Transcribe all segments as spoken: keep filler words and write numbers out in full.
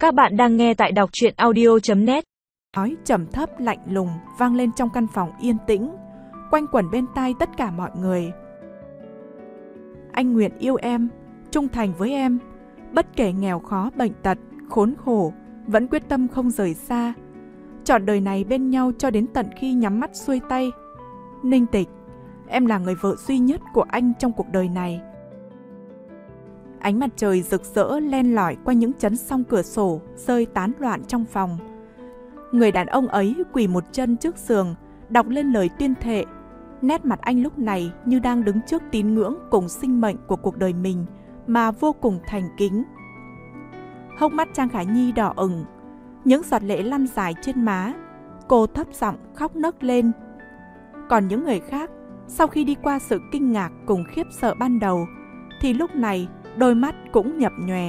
Các bạn đang nghe tại đọc truyện audio chấm net. Nói trầm thấp lạnh lùng vang lên trong căn phòng yên tĩnh, quanh quẩn bên tai tất cả mọi người. Anh nguyện yêu em, trung thành với em, bất kể nghèo khó bệnh tật, khốn khổ, vẫn quyết tâm không rời xa. Trọn đời này bên nhau cho đến tận khi nhắm mắt xuôi tay. Ninh Tịch, em là người vợ duy nhất của anh trong cuộc đời này. Ánh mặt trời rực rỡ len lỏi qua những chấn song cửa sổ, rơi tán loạn trong phòng. Người đàn ông ấy quỳ một chân trước giường, đọc lên lời tuyên thệ. Nét mặt anh lúc này như đang đứng trước tín ngưỡng cùng sinh mệnh của cuộc đời mình, mà vô cùng thành kính. Hốc mắt Trang Khả Nhi đỏ ửng, những giọt lệ lăn dài trên má. Cô thấp giọng khóc nấc lên. Còn những người khác, sau khi đi qua sự kinh ngạc cùng khiếp sợ ban đầu, thì lúc này đôi mắt cũng nhập nhòe.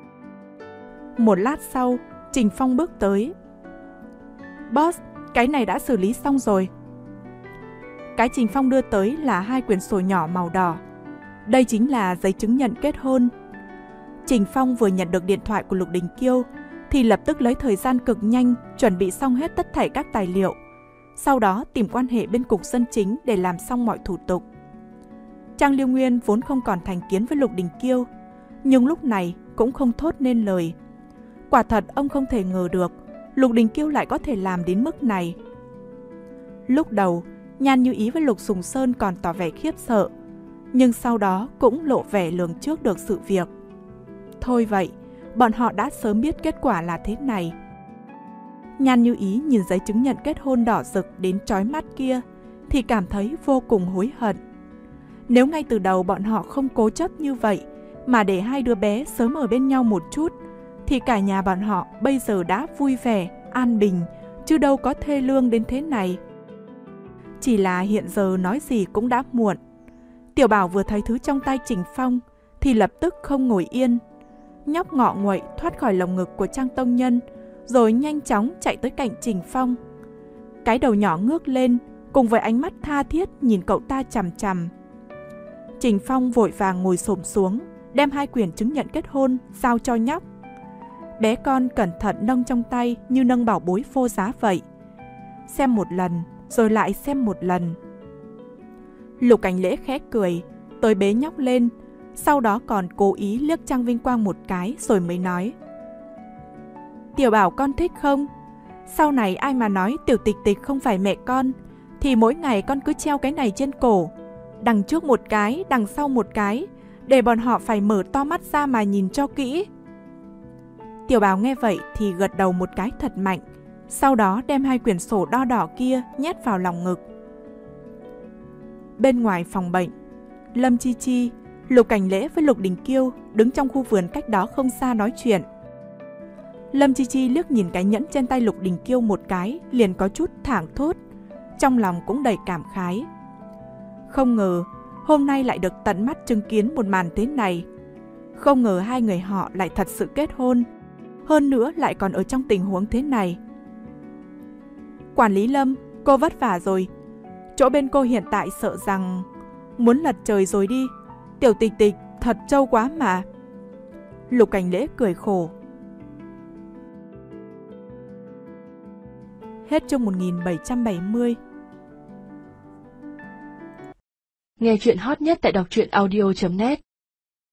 Một lát sau, Trình Phong bước tới. Boss, cái này đã xử lý xong rồi. Cái Trình Phong đưa tới là hai quyển sổ nhỏ màu đỏ. Đây chính là giấy chứng nhận kết hôn. Trình Phong vừa nhận được điện thoại của Lục Đình Kiêu thì lập tức lấy thời gian cực nhanh chuẩn bị xong hết tất thảy các tài liệu. Sau đó tìm quan hệ bên cục dân chính để làm xong mọi thủ tục. Trang Liêu Nguyên vốn không còn thành kiến với Lục Đình Kiêu, nhưng lúc này cũng không thốt nên lời. Quả thật ông không thể ngờ được Lục Đình Kiêu lại có thể làm đến mức này. Lúc đầu, Nhan Như Ý với Lục Sùng Sơn còn tỏ vẻ khiếp sợ, nhưng sau đó cũng lộ vẻ lường trước được sự việc. Thôi vậy, bọn họ đã sớm biết kết quả là thế này. Nhan Như Ý nhìn giấy chứng nhận kết hôn đỏ rực đến chói mắt kia thì cảm thấy vô cùng hối hận. Nếu ngay từ đầu bọn họ không cố chấp như vậy mà để hai đứa bé sớm ở bên nhau một chút, thì cả nhà bọn họ bây giờ đã vui vẻ, an bình, chứ đâu có thê lương đến thế này. Chỉ là hiện giờ nói gì cũng đã muộn. Tiểu Bảo vừa thấy thứ trong tay Trình Phong thì lập tức không ngồi yên. Nhóc ngọ nguậy thoát khỏi lồng ngực của Trang Tông Nhân, rồi nhanh chóng chạy tới cạnh Trình Phong. Cái đầu nhỏ ngước lên, cùng với ánh mắt tha thiết nhìn cậu ta chằm chằm. Trình Phong vội vàng ngồi xổm xuống, đem hai quyển chứng nhận kết hôn giao cho nhóc. Bé con cẩn thận nâng trong tay như nâng bảo bối vô giá vậy. Xem một lần, rồi lại xem một lần. Lục Cảnh Lễ khẽ cười, tới bế nhóc lên, sau đó còn cố ý liếc Trang Vinh Quang một cái rồi mới nói. Tiểu Bảo con thích không? Sau này ai mà nói Tiểu Tịch Tịch không phải mẹ con, thì mỗi ngày con cứ treo cái này trên cổ. Đằng trước một cái, đằng sau một cái, để bọn họ phải mở to mắt ra mà nhìn cho kỹ. Tiểu Bảo nghe vậy thì gật đầu một cái thật mạnh, sau đó đem hai quyển sổ đo đỏ kia nhét vào lòng ngực. Bên ngoài phòng bệnh, Lâm Chi Chi, Lục Cảnh Lễ với Lục Đình Kiêu đứng trong khu vườn cách đó không xa nói chuyện. Lâm Chi Chi liếc nhìn cái nhẫn trên tay Lục Đình Kiêu một cái, liền có chút thảng thốt, trong lòng cũng đầy cảm khái. Không ngờ hôm nay lại được tận mắt chứng kiến một màn thế này. Không ngờ hai người họ lại thật sự kết hôn, hơn nữa lại còn ở trong tình huống thế này. Quản lý Lâm, cô vất vả rồi. Chỗ bên cô hiện tại sợ rằng muốn lật trời rồi đi. Tiểu Tịch Tịch thật trâu quá mà. Lục Cảnh Lễ cười khổ. Hết chương một nghìn bảy trăm bảy mươi. Nghe chuyện hot nhất tại đọc truyện audio chấm net.